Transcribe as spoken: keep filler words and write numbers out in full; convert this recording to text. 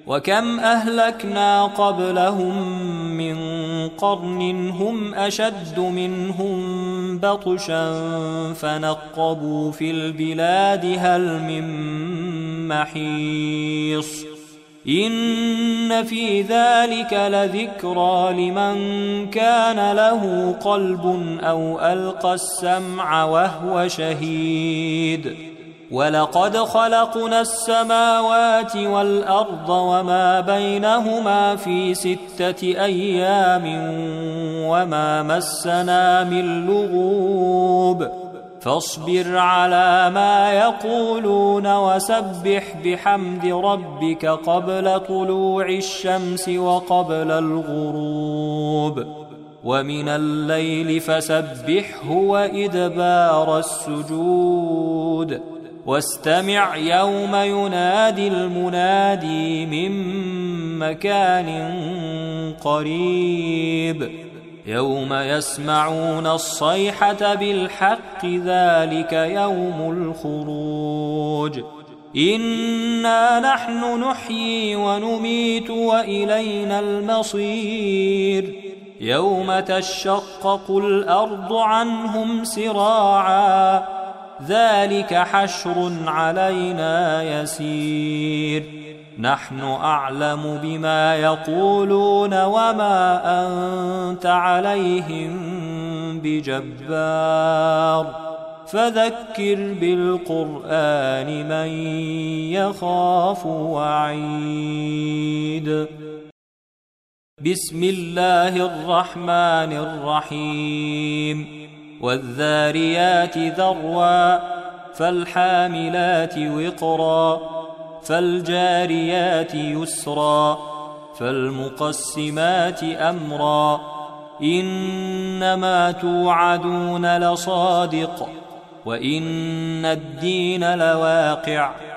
وكم أهلكنا قبلهم من قرن هم أشد منهم بطشا فنقبوا في البلاد هل من محيص إن في ذلك لذكرى لمن كان له قلب أو ألقى السمع وهو شهيد ولقد خلقنا السماوات والأرض وما بينهما في ستة أيام وما مسنا من لغوب فاصبر على ما يقولون وسبح بحمد ربك قبل طلوع الشمس وقبل الغروب ومن الليل فسبحه وإدبار السجود واستمع يوم ينادي المنادي من مكان قريب يوم يسمعون الصيحة بالحق ذلك يوم الخروج إنا نحن نحيي ونميت وإلينا المصير يوم تشقق الأرض عنهم سراعا ذلك حشر علينا يسير نحن أعلم بما يقولون وما أنت عليهم بجبار فذكر بالقرآن من يخاف وعيد بسم الله الرحمن الرحيم والذاريات ذروا فالحاملات وقرا فالجاريات يسرا فالمقسمات أمرا إنما توعدون لصادق وإن الدين لواقع